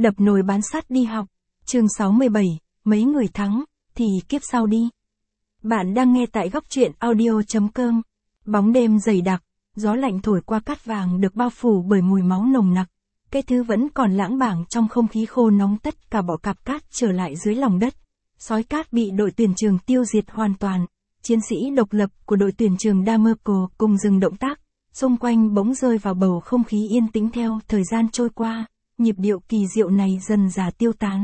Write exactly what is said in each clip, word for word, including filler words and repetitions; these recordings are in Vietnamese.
Đập nồi bán sắt đi học. Chương sáu mươi bảy, mấy người thắng, thì kiếp sau đi. Bạn đang nghe tại góc truyện audio chấm com. Bóng đêm dày đặc, gió lạnh thổi qua cát vàng được bao phủ bởi mùi máu nồng nặc. Cái thứ vẫn còn lãng bảng trong không khí khô nóng, tất cả bọ cạp cát trở lại dưới lòng đất. Sói cát bị đội tuyển trường tiêu diệt hoàn toàn. Chiến sĩ độc lập của đội tuyển trường Damerco cùng dừng động tác. Xung quanh bỗng rơi vào bầu không khí yên tĩnh. Theo thời gian trôi qua, nhịp điệu kỳ diệu này dần dà tiêu tán.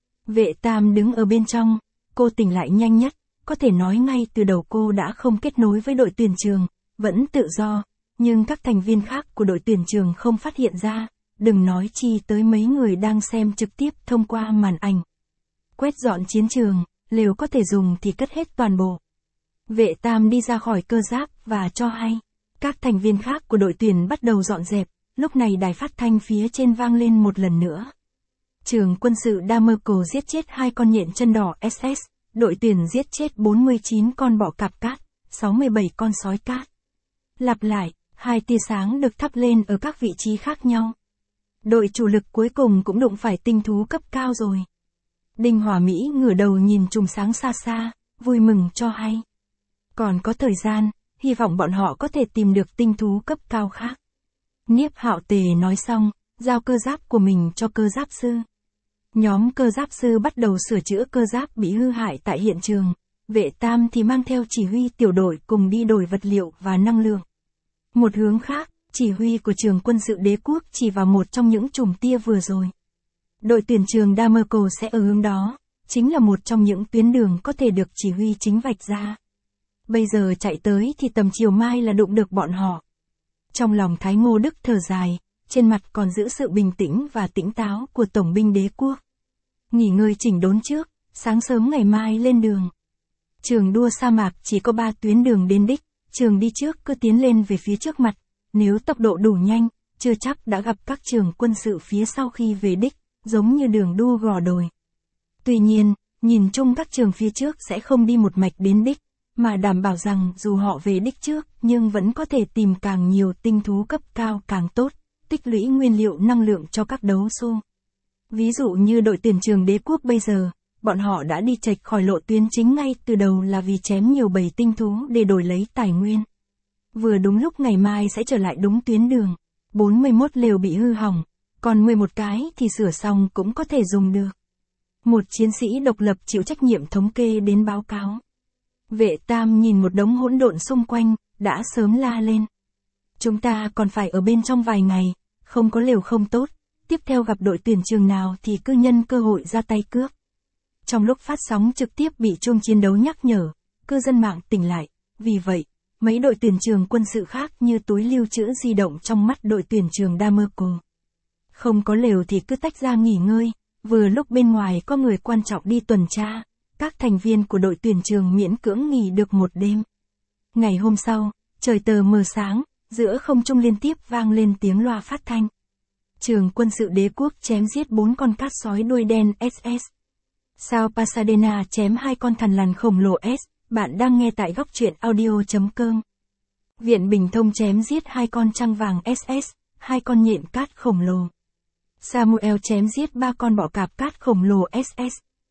Vệ Tam đứng ở bên trong, cô tỉnh lại nhanh nhất, có thể nói ngay từ đầu cô đã không kết nối với đội tuyển trường, vẫn tự do, nhưng các thành viên khác của đội tuyển trường không phát hiện ra, đừng nói chi tới mấy người đang xem trực tiếp thông qua màn ảnh. Quét dọn chiến trường, lều có thể dùng thì cất hết toàn bộ. Vệ Tam đi ra khỏi cơ giáp và cho hay, các thành viên khác của đội tuyển bắt đầu dọn dẹp. Lúc này đài phát thanh phía trên vang lên một lần nữa. Trường quân sự Damerco giết chết hai con nhện chân đỏ ét ét, đội tuyển giết chết bốn mươi chín con bọ cạp cát, sáu mươi bảy con sói cát. Lặp lại, hai tia sáng được thắp lên ở các vị trí khác nhau. Đội chủ lực cuối cùng cũng đụng phải tinh thú cấp cao rồi. Đinh Hòa Mỹ ngửa đầu nhìn chùm sáng xa xa, vui mừng cho hay. Còn có thời gian, hy vọng bọn họ có thể tìm được tinh thú cấp cao khác. Niếp Hạo Tề nói xong, giao cơ giáp của mình cho cơ giáp sư. Nhóm cơ giáp sư bắt đầu sửa chữa cơ giáp bị hư hại tại hiện trường. Vệ Tam thì mang theo chỉ huy tiểu đội cùng đi đổi vật liệu và năng lượng. Một hướng khác, chỉ huy của trường quân sự đế quốc chỉ vào một trong những chùm tia vừa rồi. Đội tuyển trường Damerco sẽ ở hướng đó, chính là một trong những tuyến đường có thể được chỉ huy chính vạch ra. Bây giờ chạy tới thì tầm chiều mai là đụng được bọn họ. Trong lòng Thái Ngô Đức thở dài, trên mặt còn giữ sự bình tĩnh và tỉnh táo của tổng binh đế quốc. Nghỉ ngơi chỉnh đốn trước, sáng sớm ngày mai lên đường. Trường đua sa mạc chỉ có ba tuyến đường đến đích, trường đi trước cứ tiến lên về phía trước mặt, nếu tốc độ đủ nhanh, chưa chắc đã gặp các trường quân sự phía sau khi về đích, giống như đường đua gò đồi. Tuy nhiên, nhìn chung các trường phía trước sẽ không đi một mạch đến đích, mà đảm bảo rằng dù họ về đích trước nhưng vẫn có thể tìm càng nhiều tinh thú cấp cao càng tốt, tích lũy nguyên liệu năng lượng cho các đấu xô. Ví dụ như đội tuyển trường đế quốc bây giờ, bọn họ đã đi chệch khỏi lộ tuyến chính ngay từ đầu là vì chém nhiều bầy tinh thú để đổi lấy tài nguyên. Vừa đúng lúc ngày mai sẽ trở lại đúng tuyến đường, bốn mươi mốt lều bị hư hỏng, còn mười một cái thì sửa xong cũng có thể dùng được. Một chiến sĩ độc lập chịu trách nhiệm thống kê đến báo cáo. Vệ Tam nhìn một đống hỗn độn xung quanh, đã sớm la lên. Chúng ta còn phải ở bên trong vài ngày, không có lều không tốt, tiếp theo gặp đội tuyển trường nào thì cứ nhân cơ hội ra tay cướp. Trong lúc phát sóng trực tiếp bị chuông chiến đấu nhắc nhở, cư dân mạng tỉnh lại, vì vậy, mấy đội tuyển trường quân sự khác như túi lưu trữ di động trong mắt đội tuyển trường Damerco. Không có lều thì cứ tách ra nghỉ ngơi, vừa lúc bên ngoài có người quan trọng đi tuần tra. Các thành viên của đội tuyển trường miễn cưỡng nghỉ được một đêm. Ngày hôm sau, trời tờ mờ sáng, giữa không trung liên tiếp vang lên tiếng loa phát thanh. Trường quân sự đế quốc chém giết bốn con cát sói đuôi đen ét ét. Sao Pasadena chém hai con thằn lằn khổng lồ S. Bạn đang nghe tại góc truyện audio chấm com. Viện Bình Thông chém giết hai con trăng vàng ét ét, hai con nhện cát khổng lồ. Samuel chém giết ba con bọ cạp cát khổng lồ ét ét.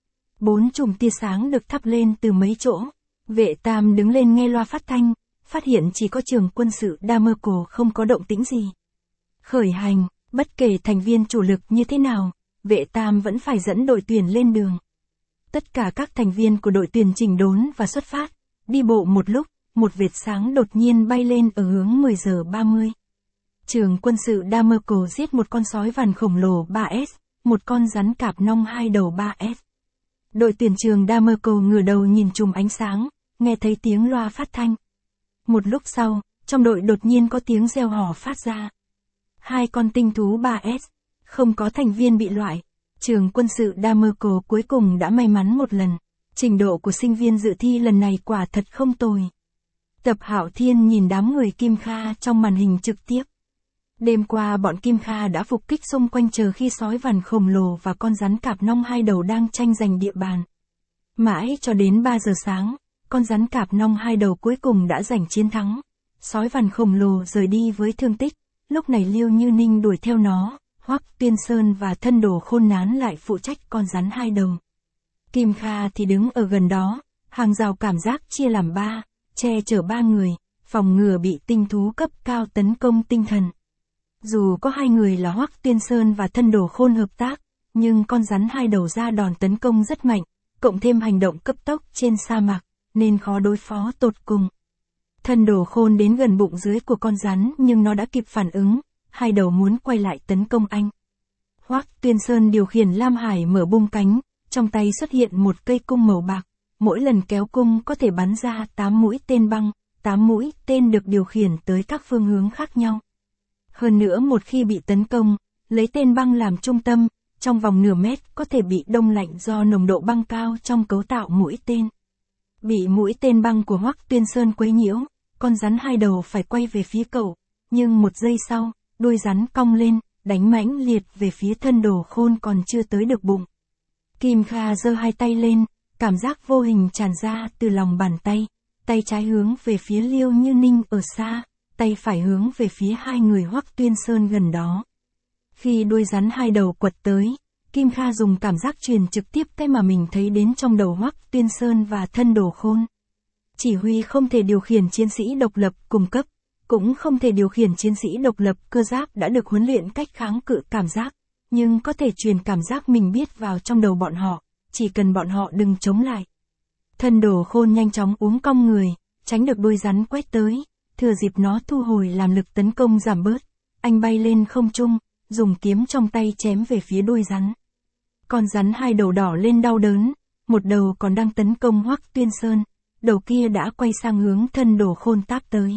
Bốn chùm tia sáng được thắp lên từ mấy chỗ. Vệ Tam đứng lên nghe loa phát thanh, phát hiện chỉ có trường quân sự Damerco không có động tĩnh gì. Khởi hành, bất kể thành viên chủ lực như thế nào, Vệ Tam vẫn phải dẫn đội tuyển lên đường. Tất cả các thành viên của đội tuyển chỉnh đốn và xuất phát, đi bộ một lúc, một vệt sáng đột nhiên bay lên ở hướng mười giờ ba mươi. Trường quân sự Damerco giết một con sói vằn khổng lồ ba ét, một con rắn cạp nong hai đầu ba ét. Đội tuyển trường Damerco ngửa đầu nhìn chùm ánh sáng, nghe thấy tiếng loa phát thanh. Một lúc sau, trong đội đột nhiên có tiếng reo hò phát ra. Hai con tinh thú ba ét, không có thành viên bị loại. Trường quân sự Damerco cuối cùng đã may mắn một lần. Trình độ của sinh viên dự thi lần này quả thật không tồi. Tập Hạo Thiên nhìn đám người Kim Kha trong màn hình trực tiếp. Đêm qua bọn Kim Kha đã phục kích xung quanh chờ khi sói vằn khổng lồ và con rắn cạp nong hai đầu đang tranh giành địa bàn. Mãi cho đến ba giờ sáng, con rắn cạp nong hai đầu cuối cùng đã giành chiến thắng. Sói vằn khổng lồ rời đi với thương tích, lúc này Liêu Như Ninh đuổi theo nó, Hoắc Tuyên Sơn và thân đồ Khôn Nán lại phụ trách con rắn hai đầu. Kim Kha thì đứng ở gần đó, hàng rào cảm giác chia làm ba, che chở ba người, phòng ngừa bị tinh thú cấp cao tấn công tinh thần. Dù có hai người là Hoắc Tuyên Sơn và thân đồ Khôn hợp tác, nhưng con rắn hai đầu ra đòn tấn công rất mạnh, cộng thêm hành động cấp tốc trên sa mạc, nên khó đối phó tột cùng. Thân đồ Khôn đến gần bụng dưới của con rắn nhưng nó đã kịp phản ứng, hai đầu muốn quay lại tấn công anh. Hoắc Tuyên Sơn điều khiển Lam Hải mở bung cánh, trong tay xuất hiện một cây cung màu bạc, mỗi lần kéo cung có thể bắn ra tám mũi tên băng, tám mũi tên được điều khiển tới các phương hướng khác nhau. Hơn nữa một khi bị tấn công, lấy tên băng làm trung tâm, trong vòng nửa mét có thể bị đông lạnh do nồng độ băng cao trong cấu tạo mũi tên. Bị mũi tên băng của Hoắc Tuyên Sơn quấy nhiễu, con rắn hai đầu phải quay về phía cậu, nhưng một giây sau, đuôi rắn cong lên, đánh mãnh liệt về phía thân đồ Khôn còn chưa tới được bụng. Kim Kha giơ hai tay lên, cảm giác vô hình tràn ra từ lòng bàn tay, tay trái hướng về phía Liêu Như Ninh ở xa, tay phải hướng về phía hai người Hoắc Tuyên Sơn gần đó. Khi đuôi rắn hai đầu quật tới, Kim Kha dùng cảm giác truyền trực tiếp cái mà mình thấy đến trong đầu Hoắc Tuyên Sơn và thân đồ Khôn. Chỉ huy không thể điều khiển chiến sĩ độc lập cùng cấp, cũng không thể điều khiển chiến sĩ độc lập cơ giáp đã được huấn luyện cách kháng cự cảm giác, nhưng có thể truyền cảm giác mình biết vào trong đầu bọn họ, chỉ cần bọn họ đừng chống lại. Thân đồ Khôn nhanh chóng uốn cong người, tránh được đuôi rắn quét tới, thừa dịp nó thu hồi làm lực tấn công giảm bớt, anh bay lên không trung, dùng kiếm trong tay chém về phía đuôi rắn. Con rắn hai đầu đỏ lên đau đớn, một đầu còn đang tấn công Hoắc Tuyên Sơn, đầu kia đã quay sang hướng thân đồ Khôn táp tới.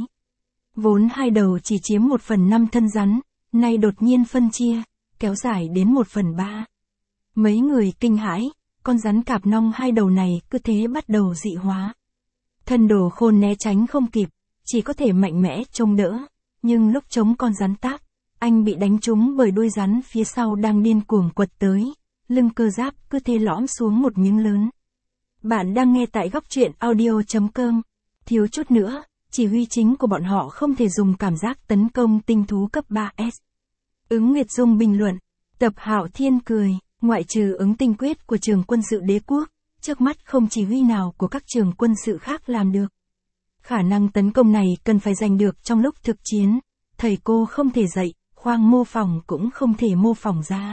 Vốn hai đầu chỉ chiếm một phần năm thân rắn, nay đột nhiên phân chia, kéo dài đến một phần ba. Mấy người kinh hãi, con rắn cạp nong hai đầu này cứ thế bắt đầu dị hóa. Thân đồ Khôn né tránh không kịp, chỉ có thể mạnh mẽ chống đỡ, nhưng lúc chống con rắn táp, anh bị đánh trúng bởi đuôi rắn phía sau đang điên cuồng quật tới, lưng cơ giáp cứ thế lõm xuống một miếng lớn. Bạn đang nghe tại góc truyện audio chấm com. Thiếu chút nữa, chỉ huy chính của bọn họ không thể dùng cảm giác tấn công tinh thú cấp ba S. Ứng Nguyệt Dung bình luận, Tập Hạo Thiên cười, ngoại trừ ứng tinh quyết của trường quân sự đế quốc, trước mắt không chỉ huy nào của các trường quân sự khác làm được. Khả năng tấn công này cần phải giành được trong lúc thực chiến, thầy cô không thể dạy, khoang mô phỏng cũng không thể mô phỏng ra.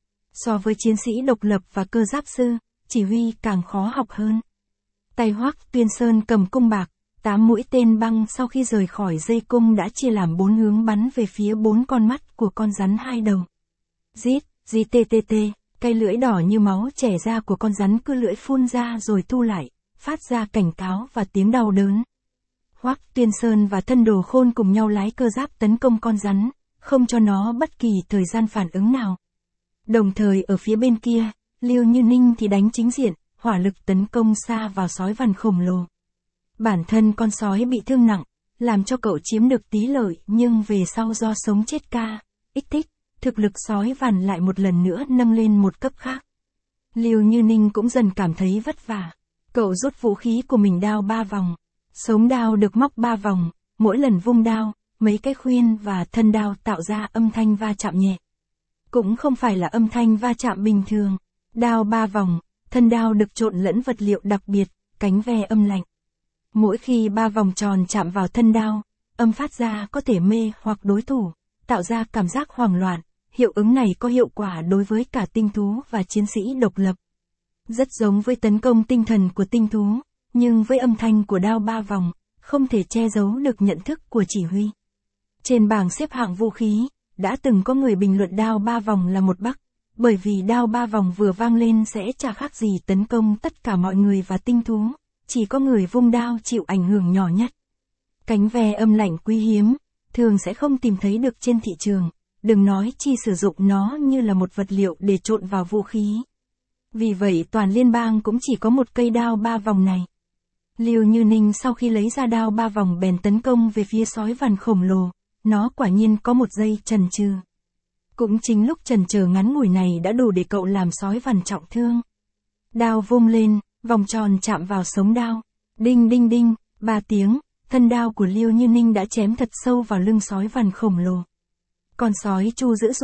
So với chiến sĩ độc lập và cơ giáp sư, chỉ huy càng khó học hơn. Tay Hoắc Tuyên Sơn cầm cung bạc, tám mũi tên băng sau khi rời khỏi dây cung đã chia làm bốn hướng bắn về phía bốn con mắt của con rắn hai đầu. Rít, rít tê tê tê, cây lưỡi đỏ như máu chẻ ra của con rắn cứ lưỡi phun ra rồi thu lại, phát ra cảnh cáo và tiếng đau đớn. Hoắc Tuyên Sơn và thân đồ Khôn cùng nhau lái cơ giáp tấn công con rắn, không cho nó bất kỳ thời gian phản ứng nào. Đồng thời ở phía bên kia, Liêu Như Ninh thì đánh chính diện, hỏa lực tấn công xa vào sói vằn khổng lồ. Bản thân con sói bị thương nặng, làm cho cậu chiếm được tí lợi nhưng về sau do sống chết ca, ích thích, thực lực sói vằn lại một lần nữa nâng lên một cấp khác. Liêu Như Ninh cũng dần cảm thấy vất vả. Cậu rút vũ khí của mình đao ba vòng. Sống đao được móc ba vòng, mỗi lần vung đao, mấy cái khuyên và thân đao tạo ra âm thanh va chạm nhẹ. Cũng không phải là âm thanh va chạm bình thường. Đao ba vòng, thân đao được trộn lẫn vật liệu đặc biệt, cánh ve âm lạnh. Mỗi khi ba vòng tròn chạm vào thân đao, âm phát ra có thể mê hoặc đối thủ, tạo ra cảm giác hoảng loạn. Hiệu ứng này có hiệu quả đối với cả tinh thú và chiến sĩ độc lập. Rất giống với tấn công tinh thần của tinh thú, nhưng với âm thanh của đao ba vòng, không thể che giấu được nhận thức của chỉ huy. Trên bảng xếp hạng vũ khí, đã từng có người bình luận đao ba vòng là một bắc, bởi vì đao ba vòng vừa vang lên sẽ chả khác gì tấn công tất cả mọi người và tinh thú, chỉ có người vung đao chịu ảnh hưởng nhỏ nhất. Cánh ve âm lạnh quý hiếm, thường sẽ không tìm thấy được trên thị trường, đừng nói chi sử dụng nó như là một vật liệu để trộn vào vũ khí. Vì vậy toàn liên bang cũng chỉ có một cây đao ba vòng này. Liêu Như Ninh sau khi lấy ra đao ba vòng bèn tấn công về phía sói vằn khổng lồ, nó quả nhiên có một giây chần chừ. Cũng chính lúc chần chờ ngắn ngủi này đã đủ để cậu làm sói vằn trọng thương. Đao vung lên, vòng tròn chạm vào sống đao. Đinh đinh đinh, ba tiếng, thân đao của Liêu Như Ninh đã chém thật sâu vào lưng sói vằn khổng lồ. Con sói chu dữ dội,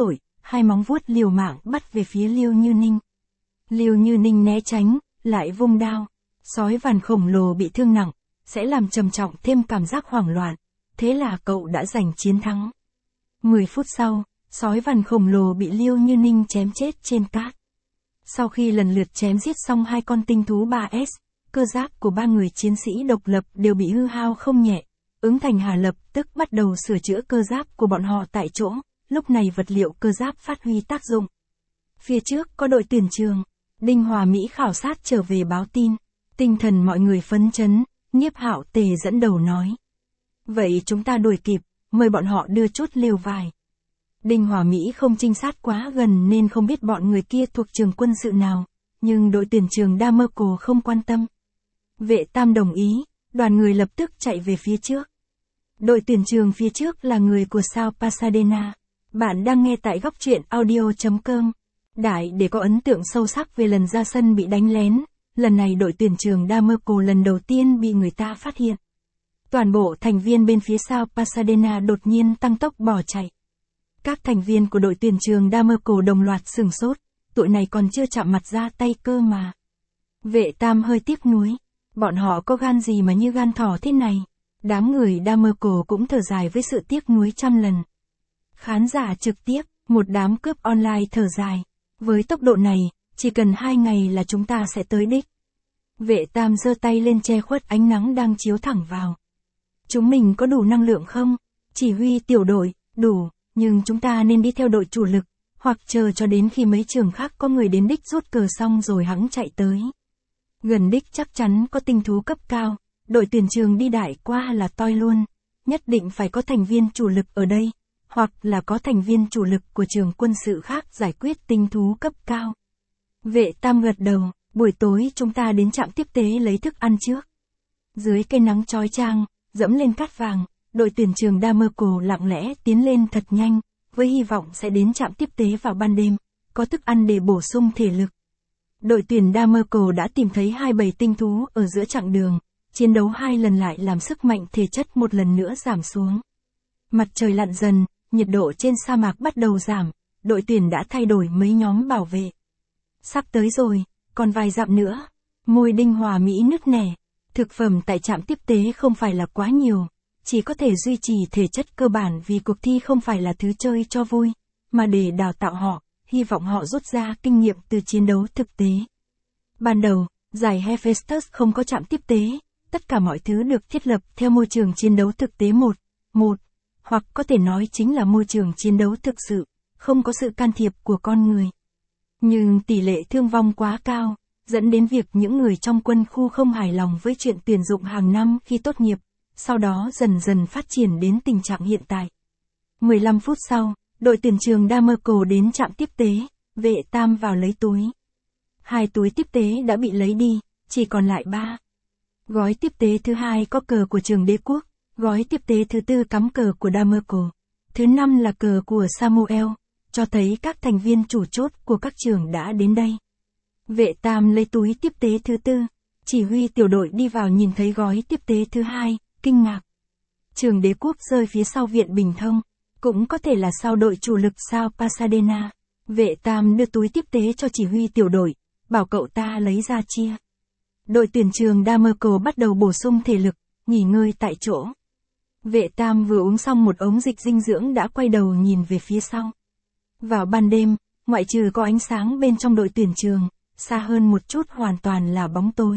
hai móng vuốt liều mạng bắt về phía Liêu Như Ninh. Liêu Như Ninh né tránh, lại vung đao. Sói vằn khổng lồ bị thương nặng, sẽ làm trầm trọng thêm cảm giác hoảng loạn. Thế là cậu đã giành chiến thắng. Mười phút sau, sói vằn khổng lồ bị Liêu Như Ninh chém chết trên cát. Sau khi lần lượt chém giết xong hai con tinh thú ba S, cơ giáp của ba người chiến sĩ độc lập đều bị hư hao không nhẹ. Ứng Thành Hà lập tức bắt đầu sửa chữa cơ giáp của bọn họ tại chỗ, lúc này vật liệu cơ giáp phát huy tác dụng. Phía trước có đội tuyển trường, Đinh Hòa Mỹ khảo sát trở về báo tin, tinh thần mọi người phấn chấn, Nhiếp Hạo Tề dẫn đầu nói. Vậy chúng ta đuổi kịp, mời bọn họ đưa chút lều vải. Đinh Hòa Mỹ không trinh sát quá gần nên không biết bọn người kia thuộc trường quân sự nào, nhưng đội tuyển trường Damerco không quan tâm. Vệ Tam đồng ý, đoàn người lập tức chạy về phía trước. Đội tuyển trường phía trước là người của sao Pasadena. Bạn đang nghe tại góc truyện audio chấm com. Đại để có ấn tượng sâu sắc về lần ra sân bị đánh lén, lần này đội tuyển trường Damerco lần đầu tiên bị người ta phát hiện. Toàn bộ thành viên bên phía sao Pasadena đột nhiên tăng tốc bỏ chạy. Các thành viên của đội tuyển trường Damerco đồng loạt sửng sốt, tụi này còn chưa chạm mặt ra tay cơ mà. Vệ Tam hơi tiếc nuối, bọn họ có gan gì mà như gan thỏ thế này. Đám người Damerco cũng thở dài với sự tiếc nuối trăm lần. Khán giả trực tiếp, một đám cướp online thở dài. Với tốc độ này, chỉ cần hai ngày là chúng ta sẽ tới đích. Vệ Tam giơ tay lên che khuất ánh nắng đang chiếu thẳng vào. Chúng mình có đủ năng lượng không? Chỉ huy tiểu đội, đủ, nhưng chúng ta nên đi theo đội chủ lực, hoặc chờ cho đến khi mấy trường khác có người đến đích rút cờ xong rồi hẵng chạy tới. Gần đích chắc chắn có tinh thú cấp cao, đội tuyển trường đi đại qua là toi luôn. Nhất định phải có thành viên chủ lực ở đây, hoặc là có thành viên chủ lực của trường quân sự khác giải quyết tinh thú cấp cao. Vệ Tam gật đầu, buổi tối chúng ta đến trạm tiếp tế lấy thức ăn trước. Dưới cây nắng chói chang, dẫm lên cát vàng, đội tuyển trường Damerco lặng lẽ tiến lên thật nhanh, với hy vọng sẽ đến trạm tiếp tế vào ban đêm, có thức ăn để bổ sung thể lực. Đội tuyển Damerco đã tìm thấy hai bầy tinh thú ở giữa chặng đường, chiến đấu hai lần lại làm sức mạnh thể chất một lần nữa giảm xuống. Mặt trời lặn dần, nhiệt độ trên sa mạc bắt đầu giảm, đội tuyển đã thay đổi mấy nhóm bảo vệ. Sắp tới rồi, còn vài dặm nữa. Môi Đinh Hòa Mỹ nứt nẻ. Thực phẩm tại trạm tiếp tế không phải là quá nhiều, chỉ có thể duy trì thể chất cơ bản vì cuộc thi không phải là thứ chơi cho vui, mà để đào tạo họ, hy vọng họ rút ra kinh nghiệm từ chiến đấu thực tế. Ban đầu, giải Hephaestus không có trạm tiếp tế, tất cả mọi thứ được thiết lập theo môi trường chiến đấu thực tế một, một, hoặc có thể nói chính là môi trường chiến đấu thực sự, không có sự can thiệp của con người. Nhưng tỷ lệ thương vong quá cao, dẫn đến việc những người trong quân khu không hài lòng với chuyện tuyển dụng hàng năm khi tốt nghiệp, sau đó dần dần phát triển đến tình trạng hiện tại. mười lăm phút sau, đội tuyển trường Damerco đến trạm tiếp tế, Vệ Tam vào lấy túi. Hai túi tiếp tế đã bị lấy đi, chỉ còn lại ba. Gói tiếp tế thứ hai có cờ của trường Đế Quốc, gói tiếp tế thứ tư cắm cờ của Damerco, thứ năm là cờ của Samuel, cho thấy các thành viên chủ chốt của các trường đã đến đây. Vệ Tam lấy túi tiếp tế thứ tư, chỉ huy tiểu đội đi vào nhìn thấy gói tiếp tế thứ hai, kinh ngạc. Trường Đế Quốc rơi phía sau Viện Bình Thông, cũng có thể là sau đội chủ lực sao Pasadena. Vệ Tam đưa túi tiếp tế cho chỉ huy tiểu đội, bảo cậu ta lấy ra chia. Đội tuyển trường Damerco bắt đầu bổ sung thể lực, nghỉ ngơi tại chỗ. Vệ Tam vừa uống xong một ống dịch dinh dưỡng đã quay đầu nhìn về phía sau. Vào ban đêm, ngoại trừ có ánh sáng bên trong đội tuyển trường, xa hơn một chút hoàn toàn là bóng tối.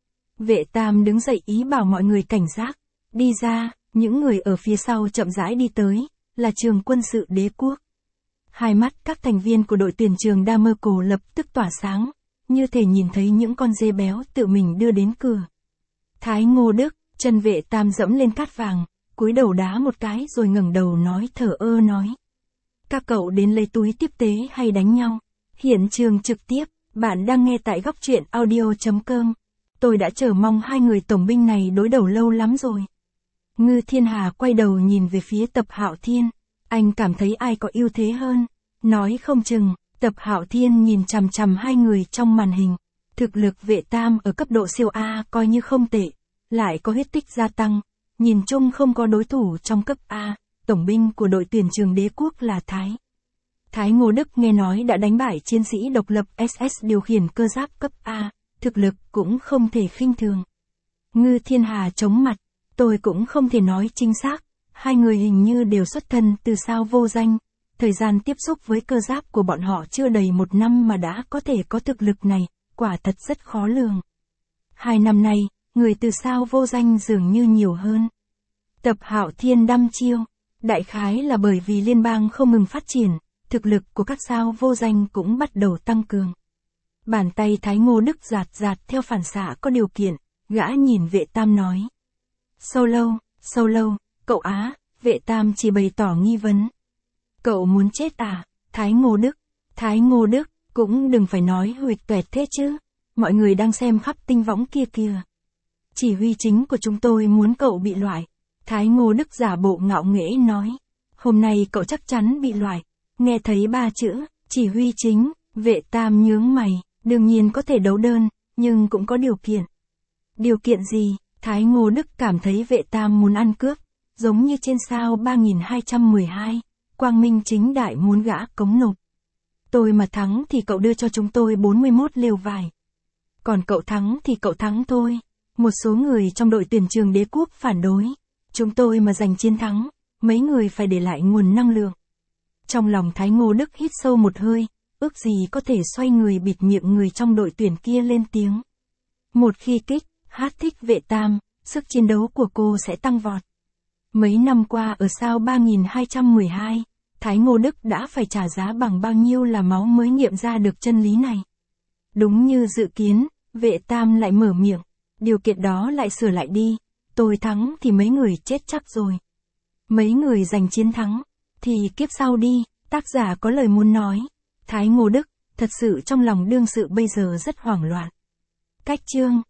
Vệ Tam đứng dậy ý bảo mọi người cảnh giác. Đi ra, những người ở phía sau chậm rãi đi tới, là trường quân sự Đế Quốc. Hai mắt các thành viên của đội tuyển trường Damerco lập tức tỏa sáng, như thể nhìn thấy những con dê béo tự mình đưa đến cửa. Thái Ngô Đức, chân Vệ Tam dẫm lên cát vàng, cúi đầu đá một cái rồi ngẩng đầu nói thở ơ nói. Các cậu đến lấy túi tiếp tế hay đánh nhau? Hiện trường trực tiếp, bạn đang nghe tại góc truyện audio chấm com. Tôi đã chờ mong hai người tổng binh này đối đầu lâu lắm rồi. Ngư Thiên Hà quay đầu nhìn về phía Tập Hạo Thiên. Anh cảm thấy ai có ưu thế hơn. Nói không chừng, Tập Hạo Thiên nhìn chằm chằm hai người trong màn hình. Thực lực Vệ Tam ở cấp độ siêu A coi như không tệ. Lại có huyết tích gia tăng. Nhìn chung không có đối thủ trong cấp A. Tổng binh của đội tuyển trường Đế Quốc là Thái Thái Ngô Đức nghe nói đã đánh bại chiến sĩ độc lập ét ét điều khiển cơ giáp cấp A, thực lực cũng không thể khinh thường. Ngư Thiên Hà chống mặt, tôi cũng không thể nói chính xác, hai người hình như đều xuất thân từ sao vô danh, thời gian tiếp xúc với cơ giáp của bọn họ chưa đầy một năm mà đã có thể có thực lực này, quả thật rất khó lường. Hai năm nay, người từ sao vô danh dường như nhiều hơn. Tập Hạo Thiên đăm chiêu, đại khái là bởi vì liên bang không ngừng phát triển, thực lực của các sao vô danh cũng bắt đầu tăng cường. Bàn tay Thái Ngô Đức giạt giạt theo phản xạ có điều kiện, gã nhìn Vệ Tam nói. Sâu lâu, sâu lâu, cậu Á, Vệ Tam chỉ bày tỏ nghi vấn. Cậu muốn chết à, Thái Ngô Đức, Thái Ngô Đức, cũng đừng phải nói huỵch toẹt thế chứ, mọi người đang xem khắp tinh võng kia kìa. Chỉ huy chính của chúng tôi muốn cậu bị loại. Thái Ngô Đức giả bộ ngạo nghễ nói. Hôm nay cậu chắc chắn bị loại. Nghe thấy ba chữ, chỉ huy chính, Vệ Tam nhướng mày, đương nhiên có thể đấu đơn, nhưng cũng có điều kiện. Điều kiện gì? Thái Ngô Đức cảm thấy Vệ Tam muốn ăn cướp, giống như trên sao ba nghìn hai trăm mười hai, quang minh chính đại muốn gã cống nộp. Tôi mà thắng thì cậu đưa cho chúng tôi bốn mươi mốt lều vải. Còn cậu thắng thì cậu thắng thôi. Một số người trong đội tuyển Trường Đế Quốc phản đối. Chúng tôi mà giành chiến thắng, mấy người phải để lại nguồn năng lượng. Trong lòng Thái Ngô Đức hít sâu một hơi, ước gì có thể xoay người bịt miệng người trong đội tuyển kia lên tiếng. Một khi kích, hát thích Vệ Tam, sức chiến đấu của cô sẽ tăng vọt. Mấy năm qua ở sao ba nghìn hai trăm mười hai, Thái Ngô Đức đã phải trả giá bằng bao nhiêu là máu mới nghiệm ra được chân lý này. Đúng như dự kiến, Vệ Tam lại mở miệng, điều kiện đó lại sửa lại đi, tôi thắng thì mấy người chết chắc rồi. Mấy người giành chiến thắng, thì kiếp sau đi, tác giả có lời muốn nói. Thái Ngô Đức, thật sự trong lòng đương sự bây giờ rất hoảng loạn. Cách chương